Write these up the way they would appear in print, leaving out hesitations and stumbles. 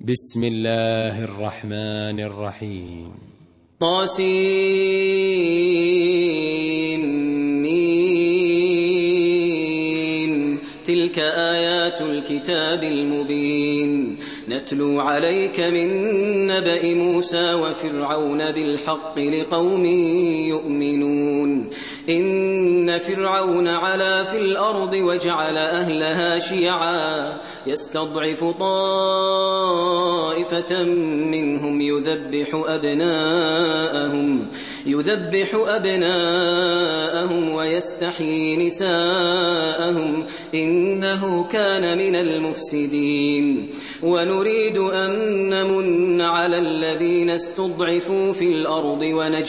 بسم الله الرحمن الرحيم. طاسين تلك آيات الكتاب المبين نتلو عليك من نبأ موسى وفرعون بالحق لقوم يؤمنون إن فرعون علا في الأرض وجعل أهلها شيعا يستضعف طائفة منهم يذبح أبناءهم ويستحيي نساءهم إنه كان من المفسدين ونريد أن نمن على الذين استضعفوا في الأرض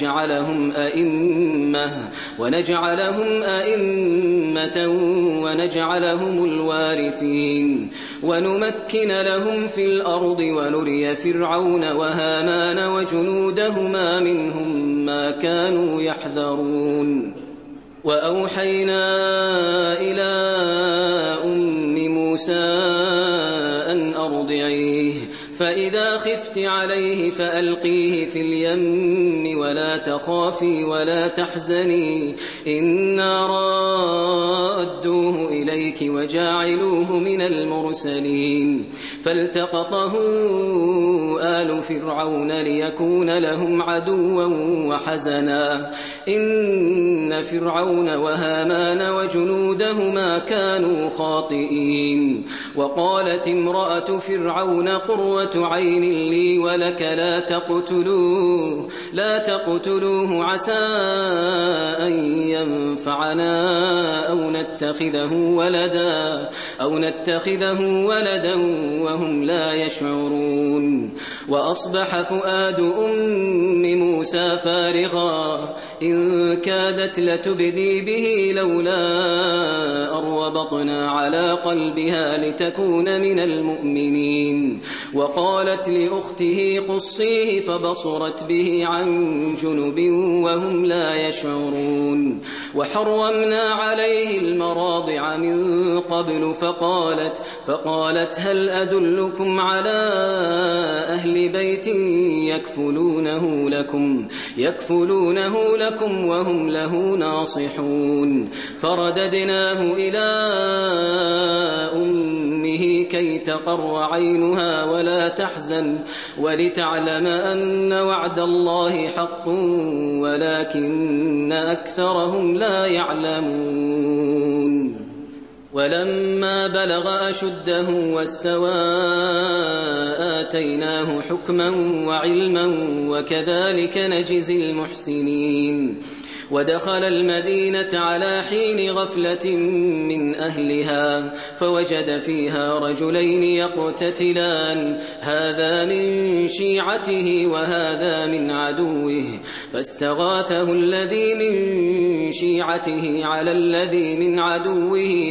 ونجعلهم أئمة ونجعلهم الوارثين ونمكن لهم في الأرض ونري فرعون وهامان وجنودهما منهم ما كانوا يحذرون وأوحينا إلى أم موسى أن أرضعيه فإذا خفت عليه فألقيه في اليم ولا تخافي ولا تحزني إنا رادوه إليك وجاعلوه من المرسلين فالتقطه آل فرعون ليكون لهم عدوا وحزنا إن فرعون وهامان وجنودهما كانوا خاطئين وقالت امرأة فرعون قرة عين لي ولك لا تقتلوه عسى أن ينفعنا أو نتخذه ولدا وهم لا يشعرون وأصبح فؤاد أم موسى فارغا إن كادت لتبدي به لولا أربطنا على قلبها لتكون من المؤمنين وقالت لأخته قصيه فبصرت به عن جنب وهم لا يشعرون وحرمنا عليه المراضع من قبل فقالت هل أدلكم على أهل بيت يكفلونه لكم وهم له ناصحون فرددناه إلى أمه كي تقر عينها ولا تحزن ولتعلم أن وعد الله حق ولكن أكثرهم لا يعلمون ولما بلغ أشده واستوى آتيناه حكما وعلما وكذلك نجزي المحسنين ودخل المدينة على حين غفلة من أهلها فوجد فيها رجلين يقتتلان هذا من شيعته وهذا من عدوه فاستغاثه الذي من شيعته على الذي من عدوه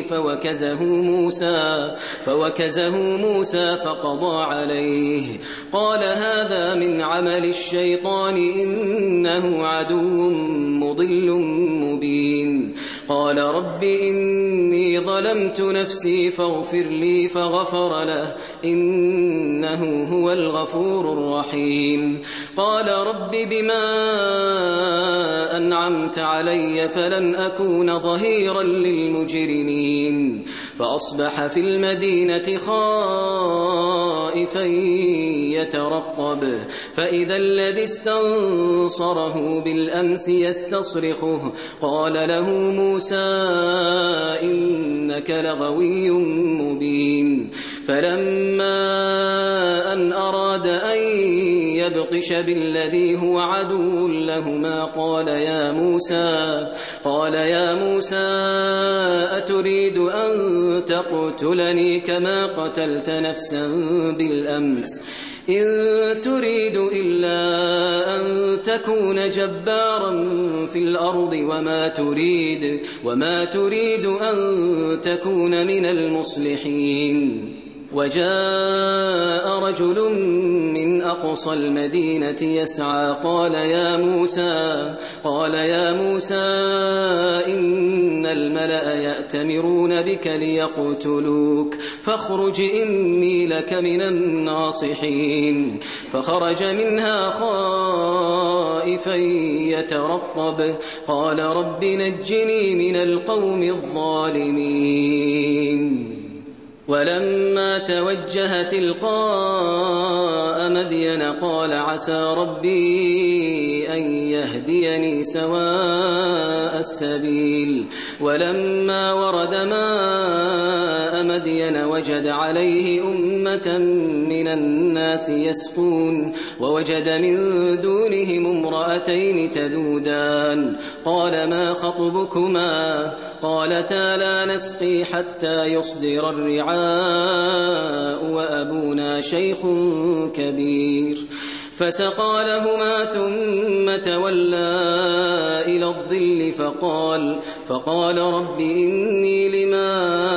فوكزه موسى فقضى عليه قال هذا من عمل الشيطان إنه عدو مضل مبين قال رب إني ظلمت نفسي فاغفر لي فغفر له إنه هو الغفور الرحيم قال رب بما أنعمت علي فلن أكون ظهيرا للمجرمين فأصبح في المدينة خائفا يترقب فإذا الذي استنصره بالأمس يستصرخه قال له موسى إنك لغوي مبين فلما أن أراد أن يبطش بالذي هو عدو لهما قال يا موسى أتريد أن تقتلني كما قتلت نفسا بالأمس إن تريد إلا أن تكون جبارا في الأرض وما تريد أن تكون من المصلحين وجاء رجل من أقصى المدينة يسعى قال يا موسى إن الملأ يأتمرون بك ليقتلوك فاخرج إني لك من الناصحين فخرج منها خائفا يترقب قال رب نجني من القوم الظالمين ولما توجه تلقاء مدين قال عسى ربي أن يهديني سواء السبيل ولما ورد ماء مدين وجد عليه أمة من الناس يسقون ووجد من دونهم امرأتين تذودان قال ما خطبكما قالتا لا نسقي حتى يصدر الرعاء وأبونا شيخ كبير فسقى لهما ثم تولى إلى الظل فقال رب إني لما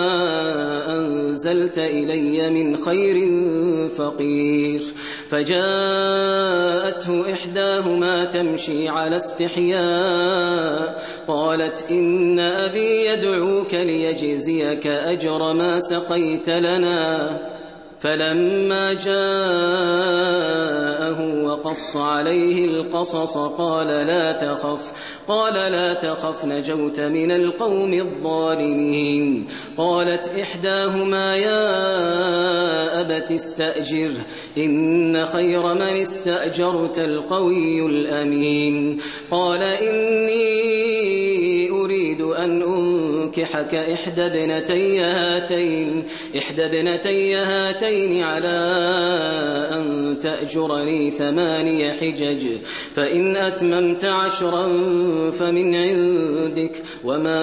أنزلت إلي من خير فقير فجاءته إحداهما تمشي على استحياء قالت إن أبي يدعوك ليجزيك أجر ما سقيت لنا فلما جاءه وقص عليه القصص قال لا تخف نجوت من القوم الظالمين قالت إحداهما يا أبت استأجره إن خير من استأجرت القوي الأمين قال إني أريد أن أنكحك إحدى ابنتي هاتين على أن تأجرني 8 حجج فإن أتممت 10 فمن عندك وما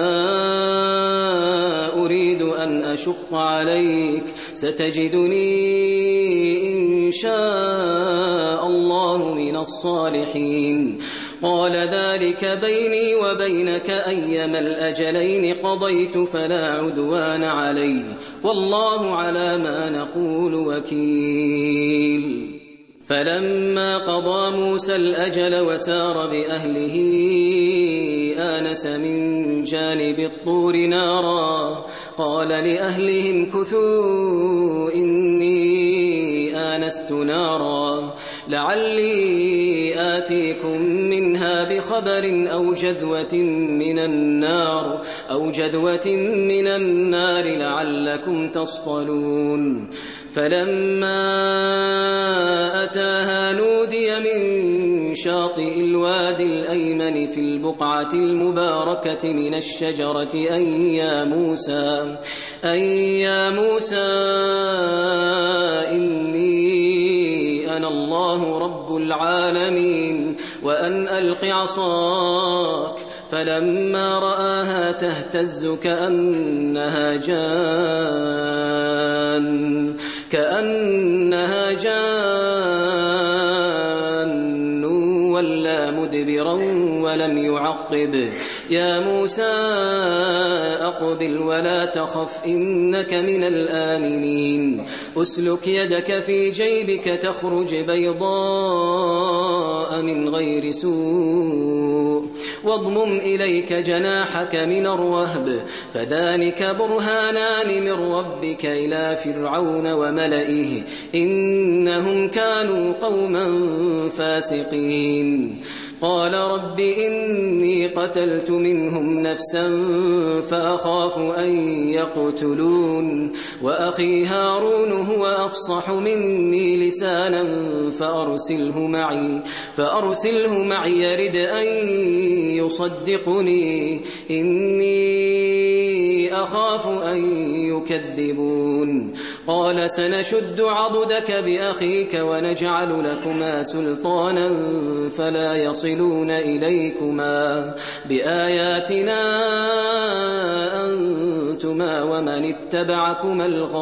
أريد أن أشق عليك ستجدني إن شاء الله من الصالحين قال ذلك بيني وبينك أيما الأجلين قضيت فلا عدوان علي والله على ما نقول وكيل فلما قضى موسى الأجل وسار بأهله آنس من جانب الطور نارا قال لأهلهم كثوا إني آنست نارا لعلي آتيكم منها بخبر أو جذوة من النار لعلكم تصطلون فلما أتاها نودي من شاطئ الوادي الأيمن في البقعة المباركة من الشجرة أي يا موسى إني أنا الله رب العالمين وأن ألق عصاك فلما رآها تهتز كأنها جان ولا مدبرا ولم يعقب يا موسى أقبل ولا تخف إنك من الآمنين أسلك يدك في جيبك تخرج بيضاء من غير سوء واضمم إليك جناحك من الرهب فذلك برهانان من ربك إلى فرعون وملئه إنهم كانوا قوما فاسقين قال رب إني قتلت منهم نفسا فأخاف أن يقتلون وأخي هارون هو أفصح مني لسانا فأرسله معي يرد أن يصدقني إني أخاف أن يكذبون قال سنشد عضدك بأخيك ونجعل لكما سلطانا فلا يصلون إليكما بآياتنا أنتما ومن اتبعكما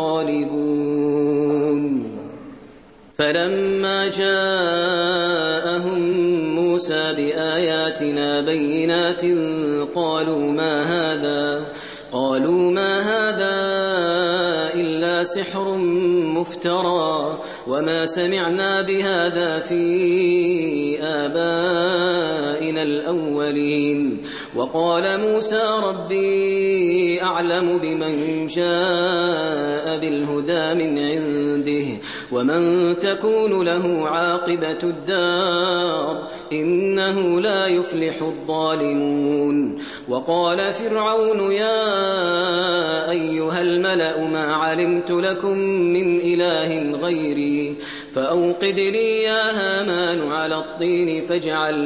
الغالبون فلما جاءهم موسى بآياتنا بينات قالوا ما هذا إلا سحر مفترى وما سمعنا بهذا في آبائنا الأولين. وقال موسى ربي أعلم بمن جاء بالهدى من عنده ومن تكون له عاقبة الدار إنه لا يفلح الظالمون. وقال فرعون يا أيها الملأ ما علمت لكم من إله غيري فأوقد لي يا هامان على الطين فاجعل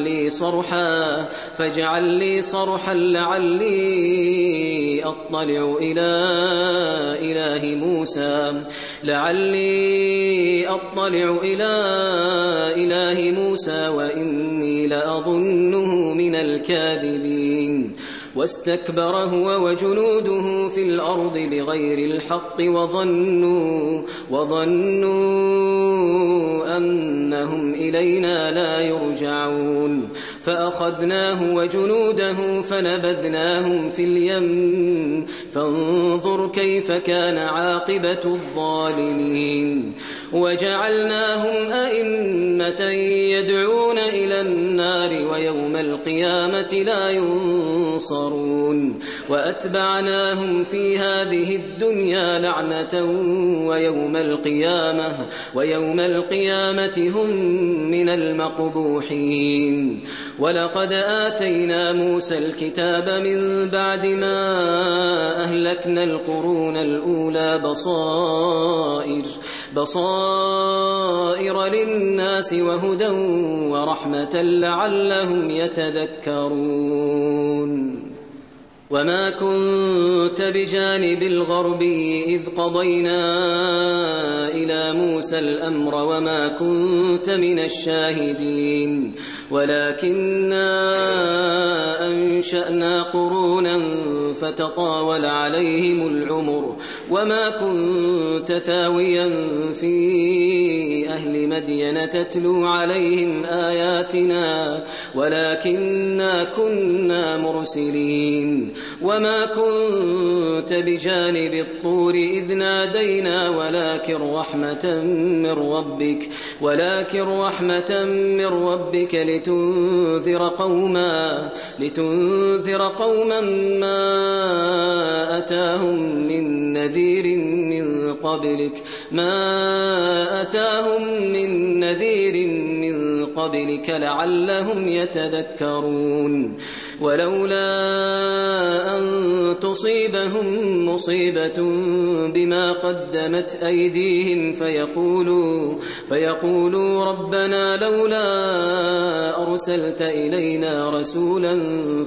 لي صرحا لعلي أطلع إلى إله موسى وإني لأظنه من الكاذبين. واستكبر هو وجنوده في الأرض بغير الحق وظنوا أنهم إلينا لا يرجعون. فأخذناه وجنوده فنبذناهم في اليم فانظر كيف كان عاقبة الظالمين. وجعلناهم أئمة يدعون إلى النار ويوم القيامة لا ينصرون. وأتبعناهم في هذه الدنيا لعنة ويوم القيامة هم من المقبوحين. ولقد آتينا موسى الكتاب من بعد ما أهلكنا القرون الأولى بصائر للناس وهدى ورحمة لعلهم يتذكرون. وما كنت بجانب الغربي إذ قضينا إلى موسى الأمر وما كنت من الشاهدين ولكننا أنشأنا قرونا فتطاول عليهم العمر وما كنت ثاويا في أهل مدين تتلو عليهم آياتنا ولكننا كنا مرسلين. وما كنت بجانب الطور إذ نادينا ولكن رحمة من ربك لتنذر قوما ما أتاهم من نذير من قبلك لعلهم يتذكرون. ولولا أن تصيبهم مصيبة بما قدمت أيديهم فيقولوا ربنا لولا أرسلت إلينا رسولا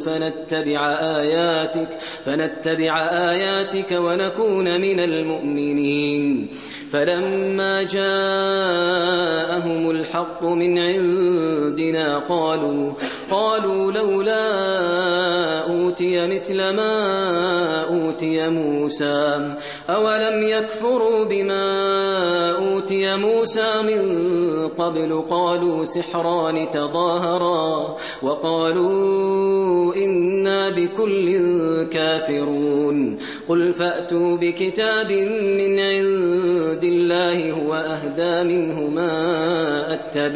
فنتبع آياتك ونكون من المؤمنين. فلما جاءهم الحق من عندنا قالوا لولا أوتي مثل ما أوتي موسى أولم يكفروا بما أوتي موسى من قبل قالوا سحران تظاهرا وقالوا إنا بكل كافرون. قل فأتوا بكتاب من عند الله هو أهدى منه ما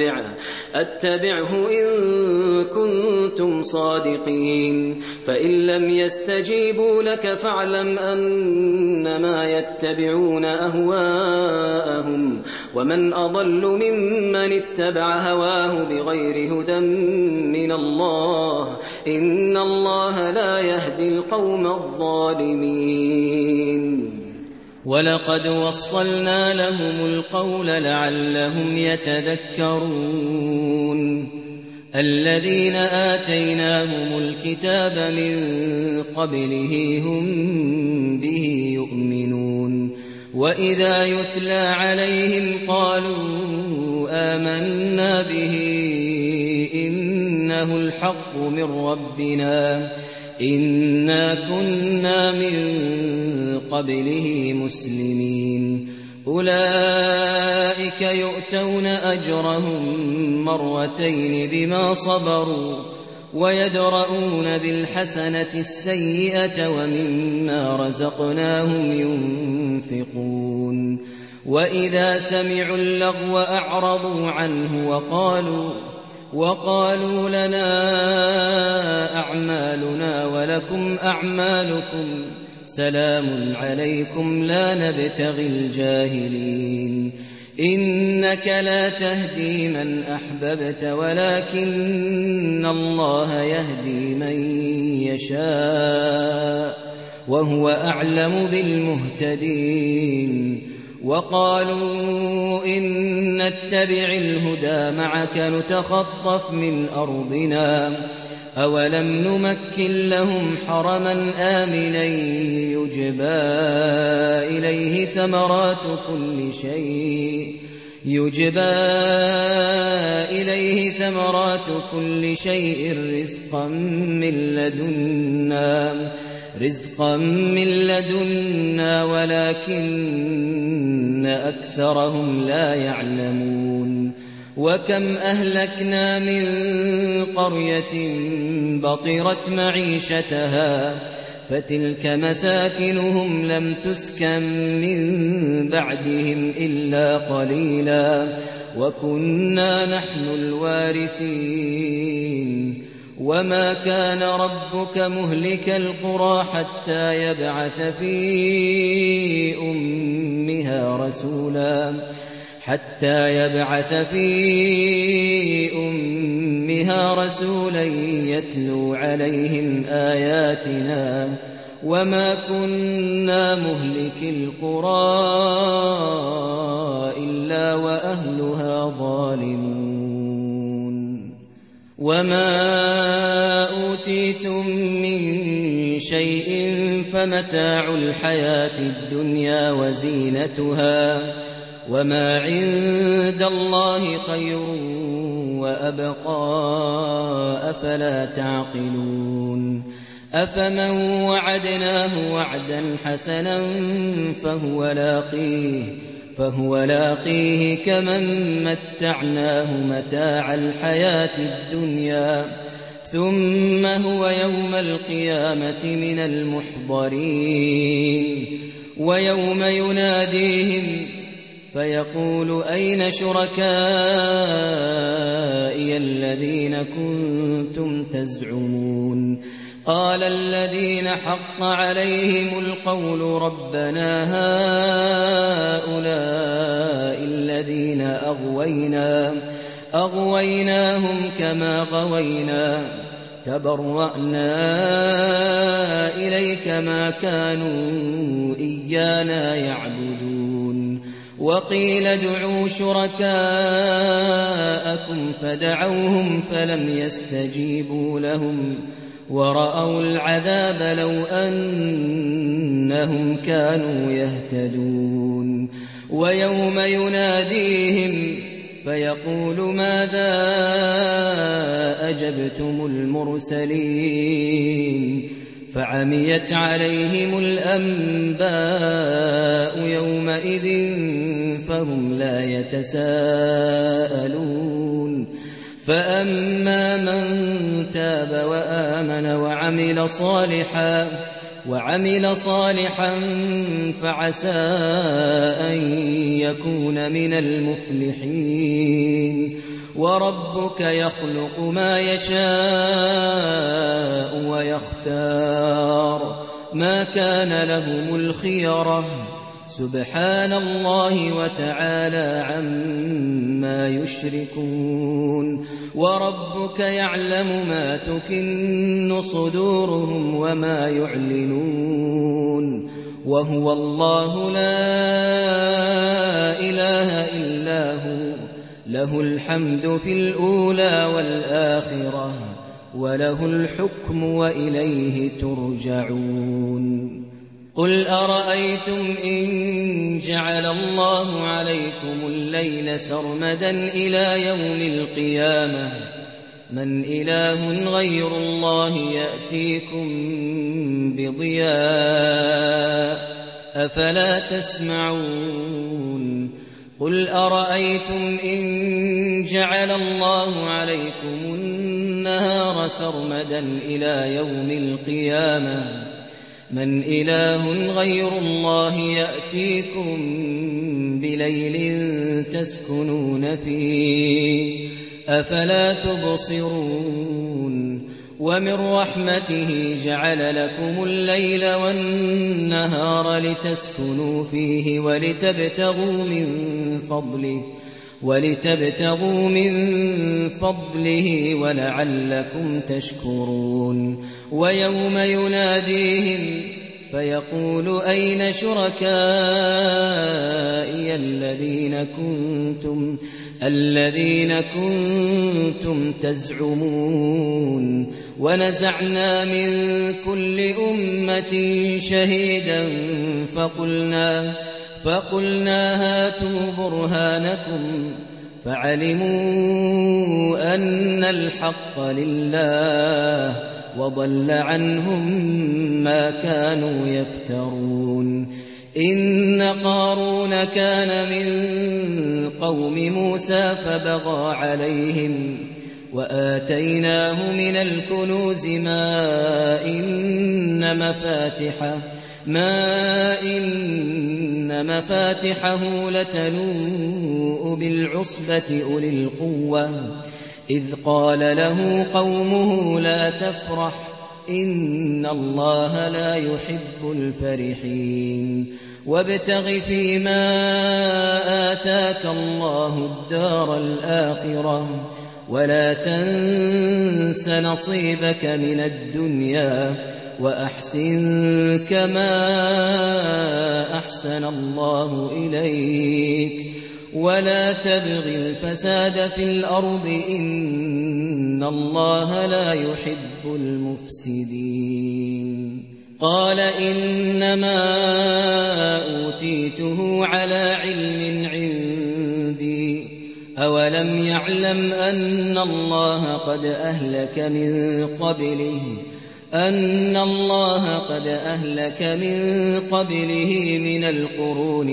أتبعه إن كنتم صادقين. فإن لم يستجيبوا لك فاعلم أنما يتبعون أهواءهم ومن أضل ممن اتبع هواه بغير هدى من الله إن الله لا يهدي القوم الظالمين. ولقد وصلنا لهم القول لعلهم يتذكرون. الذين آتيناهم الكتاب من قبله هم به يؤمنون. وإذا يتلى عليهم قالوا آمنا به إنه الحق من ربنا إنا كنا من قبله مسلمين. أولئك يؤتون أجرهم مرتين بما صبروا ويدرؤون بالحسنة السيئة ومما رزقناهم ينفقون. وإذا سمعوا اللغو أعرضوا عنه وقالوا لنا أعمالنا ولكم أعمالكم سلام عليكم لا نبتغي الجاهلين إنك لا تهدي من أحببت ولكن الله يهدي من يشاء وهو أعلم بالمهتدين وقالوا إن نتبع الهدى معك نتخطف من أرضنا أولم نمكن لهم حرما آمنا يجبى إليه ثمرات كل شيء رزقا من لدنا ولكن أكثرهم لا يعلمون وكم أهلكنا من قرية بطرت معيشتها فتلك مساكنهم لم تسكن من بعدهم إلا قليلا وكنا نحن الوارثين وما كان ربك مهلك القرى حتى يبعث في أمها رسولا يتلو عليهم آياتنا وما كنا مهلك القرى إلا وأهلها ظالمون وما أوتيتم من شيء فمتاع الحياة الدنيا وزينتها وما عند الله خير وأبقى أفلا تعقلون أفمن وعدناه وعدا حسنا فهو لاقيه كمن متعناه متاع الحياة الدنيا ثم هو يوم القيامة من المحضرين ويوم يناديهم فيقول أين شركائي الذين كنتم تزعمون قال الذين حق عليهم القول ربنا هؤلاء الذين أغويناهم كما غوينا تبرأنا إليك ما كانوا إيانا يعبدون وقيل ادعوا شركاءكم فدعوهم فلم يستجيبوا لهم ورأوا العذاب لو أنهم كانوا يهتدون ويوم يناديهم فيقول ماذا أجبتم المرسلين فعميت عليهم الأنباء يومئذ فهم لا يتساءلون فأما من تاب وآمن وعمل صالحا فعسى أن يكون من المفلحين وربك يخلق ما يشاء ويختار ما كان لهم الخيرة سبحان الله وتعالى عما يشركون وربك يعلم ما تكن صدورهم وما يعلنون وهو الله لا إله إلا هو له الحمد في الأولى والآخرة وله الحكم وإليه ترجعون قل أرأيتم إن جعل الله عليكم الليل سرمدا إلى يوم القيامة من إله غير الله يأتيكم بضياء أفلا تسمعون قل أرأيتم إن جعل الله عليكم النهار سرمدا إلى يوم القيامة من إله غير الله يأتيكم بليل تسكنون فيه أفلا تبصرون ومن رحمته جعل لكم الليل والنهار لتسكنوا فيه ولتبتغوا من فضله ولعلكم تشكرون ويوم يناديهم فيقول أين شركائي الذين كنتم تزعمون ونزعنا من كل أمة شهيدا فقلنا هاتوا برهانكم فعلموا أن الحق لله وضل عنهم ما كانوا يفترون إن قارون كان من قوم موسى فبغى عليهم وآتيناه من الكنوز ما إن مفاتحه لتنوء بالعصبة أولي القوة إذ قال له قومه لا تفرح إن الله لا يحب الفرحين وابتغ فيما آتاك الله الدار الآخرة ولا تنس نصيبك من الدنيا وأحسن كما أحسن الله إليك ولا تبغ الفساد في الأرض إن الله لا يحب المفسدين قال إنما أوتيته على علم عندي أولم يعلم أن الله قد أهلك من قبله من القرون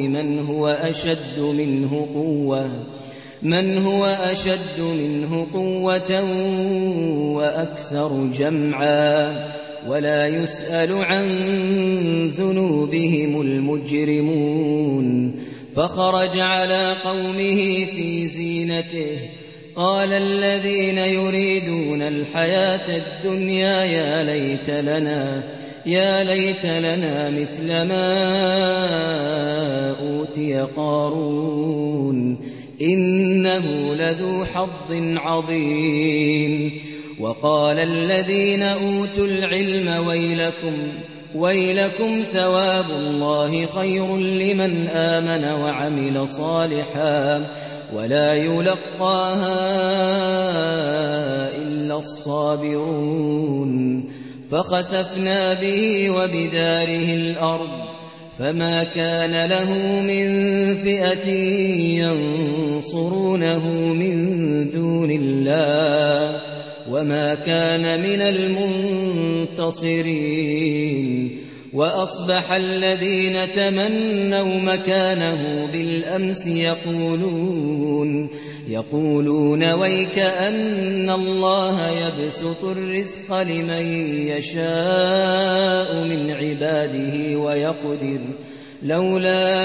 من هو أشد منه قوة وأكثر جمعا ولا يسأل عن ذنوبهم المجرمون فخرج على قومه في زينته قال الذين يريدون الحياة الدنيا يا ليت لنا مثل ما أوتي قارون إنه لذو حظ عظيم وقال الذين أوتوا العلم ويلكم ثواب الله خير لمن آمن وعمل صالحا ولا يلقاها إلا الصابرون فخسفنا به وبداره الأرض فما كان له من فئة ينصرونه من دون الله وما كان من المنتصرين وأصبح الذين تمنوا مكانه بالأمس يقولون ويك أن الله يبسط الرزق لمن يشاء من عباده ويقدر لولا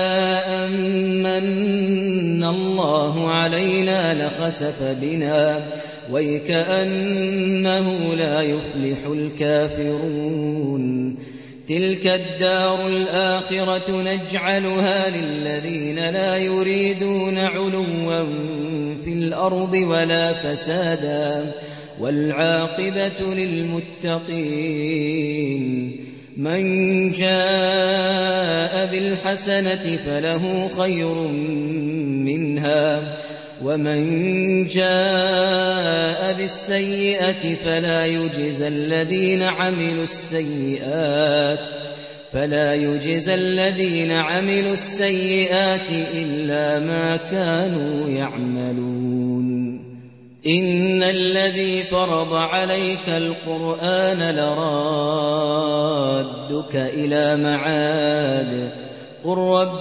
أمن الله علينا لخسف بنا ويكأنه لا يفلح الكافرون تلك الدار الآخرة نجعلها للذين لا يريدون علوا في الأرض ولا فسادا والعاقبة للمتقين من جاء بالحسنة فله خير منها ومن جاء بالسيئة فلا يجزى الذين عملوا السيئات إلا ما كانوا يعملون إن الذي فرض عليك القرآن لرادك إلى معاد قل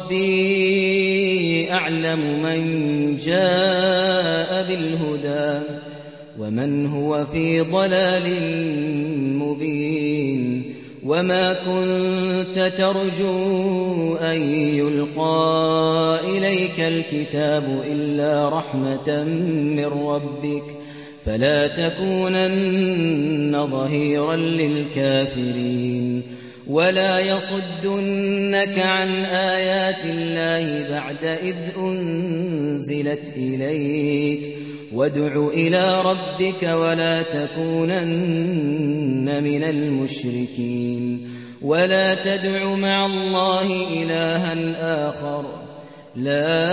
ربي أعلم من جاء بالهدى ومن هو في ضلال مبين وما كنت ترجو أن يلقى إليك الكتاب إلا رحمة من ربك فلا تكونن ظهيرا للكافرين ولا يصدنك عن آيات الله بعد إذ أنزلت إليك وادع إلى ربك ولا تكونن من المشركين ولا تدع مع الله إلها آخر لا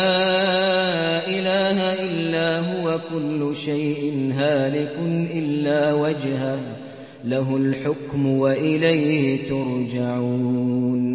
إله إلا هو كل شيء هالك إلا وجهه له الحكم وإليه ترجعون